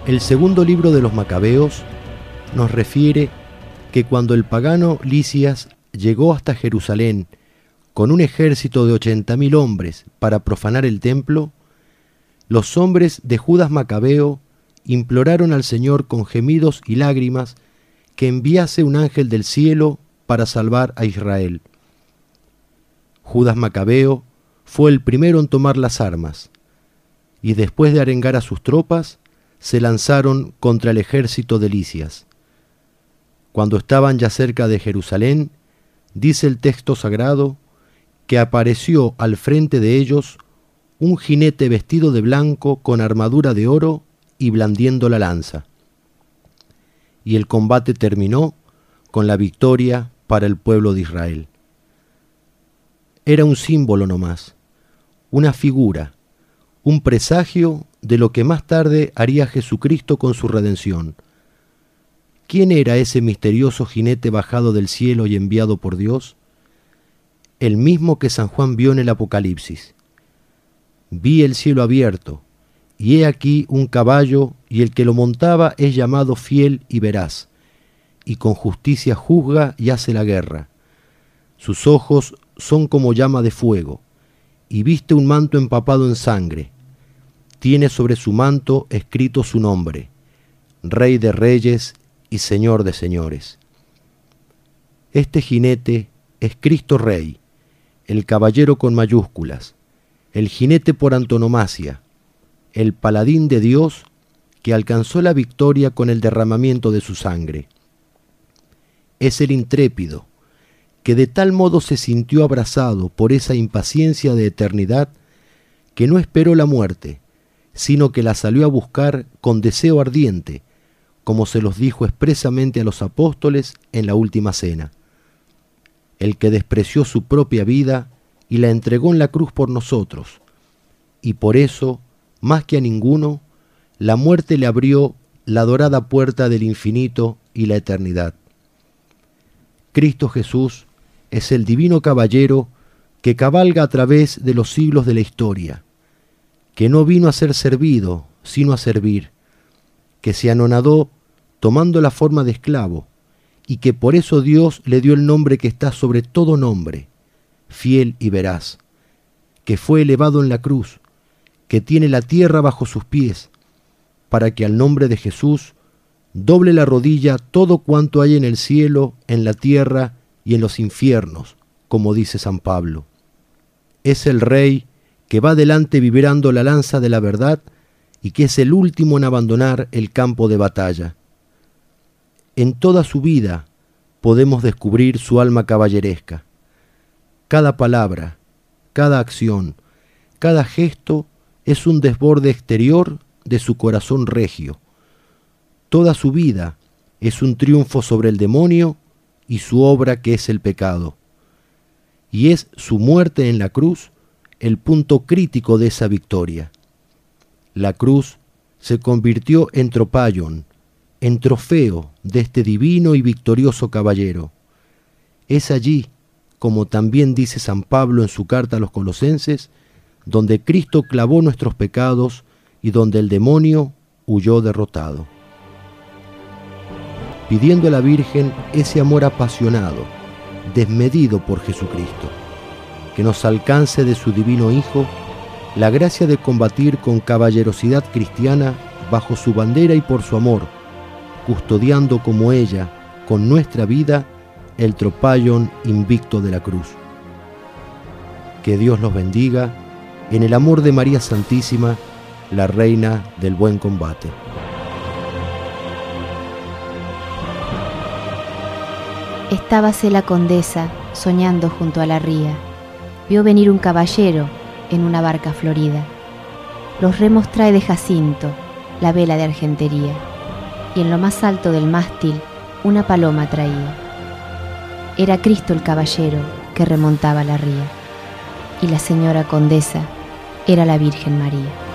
El segundo libro de los Macabeos nos refiere que cuando el pagano Lisias llegó hasta Jerusalén con un ejército de 80.000 hombres para profanar el templo, los hombres de Judas Macabeo imploraron al Señor con gemidos y lágrimas que enviase un ángel del cielo para salvar a Israel. Judas Macabeo fue el primero en tomar las armas, y después de arengar a sus tropas, se lanzaron contra el ejército de Lisias. Cuando estaban ya cerca de Jerusalén, dice el texto sagrado que apareció al frente de ellos un jinete vestido de blanco con armadura de oro y blandiendo la lanza. Y el combate terminó con la victoria para el pueblo de Israel. Era un símbolo nomás, una figura, un presagio de lo que más tarde haría Jesucristo con su redención. ¿Quién era ese misterioso jinete bajado del cielo y enviado por Dios? El mismo que San Juan vio en el Apocalipsis. Vi el cielo abierto, y he aquí un caballo, y el que lo montaba es llamado Fiel y Veraz, y con justicia juzga y hace la guerra. Sus ojos son como llama de fuego, y viste un manto empapado en sangre. Tiene sobre su manto escrito su nombre, Rey de Reyes y Señor de Señores. Este jinete es Cristo Rey, el caballero con mayúsculas, el jinete por antonomasia, el paladín de Dios que alcanzó la victoria con el derramamiento de su sangre. Es el intrépido, que de tal modo se sintió abrazado por esa impaciencia de eternidad que no esperó la muerte, sino que la salió a buscar con deseo ardiente, como se los dijo expresamente a los apóstoles en la última cena. El que despreció su propia vida y la entregó en la cruz por nosotros, y por eso, más que a ninguno, la muerte le abrió la dorada puerta del infinito y la eternidad. Cristo Jesús es el divino caballero que cabalga a través de los siglos de la historia, que no vino a ser servido, sino a servir, que se anonadó tomando la forma de esclavo, y que por eso Dios le dio el nombre que está sobre todo nombre, Fiel y Veraz, que fue elevado en la cruz, que tiene la tierra bajo sus pies, para que al nombre de Jesús doble la rodilla todo cuanto hay en el cielo, en la tierra y en los infiernos, como dice San Pablo. Es el Rey que va delante vibrando la lanza de la verdad y que es el último en abandonar el campo de batalla. En toda su vida podemos descubrir su alma caballeresca. Cada palabra, cada acción, cada gesto es un desborde exterior de su corazón regio. Toda su vida es un triunfo sobre el demonio y su obra que es el pecado. Y es su muerte en la cruz el punto crítico de esa victoria. La cruz se convirtió en tropaion, en trofeo de este divino y victorioso caballero. Es allí, como también dice San Pablo en su carta a los Colosenses, donde Cristo clavó nuestros pecados y donde el demonio huyó derrotado. Pidiendo a la Virgen ese amor apasionado, desmedido por Jesucristo, que nos alcance de su divino Hijo la gracia de combatir con caballerosidad cristiana bajo su bandera y por su amor, custodiando como ella, con nuestra vida, el tropaion invicto de la cruz. Que Dios los bendiga en el amor de María Santísima, la Reina del Buen Combate. Estábase la condesa soñando junto a la ría. Vio venir un caballero en una barca florida. Los remos trae de jacinto, la vela de argentería, y en lo más alto del mástil una paloma traía. Era Cristo el caballero que remontaba la ría, y la señora condesa era la Virgen María.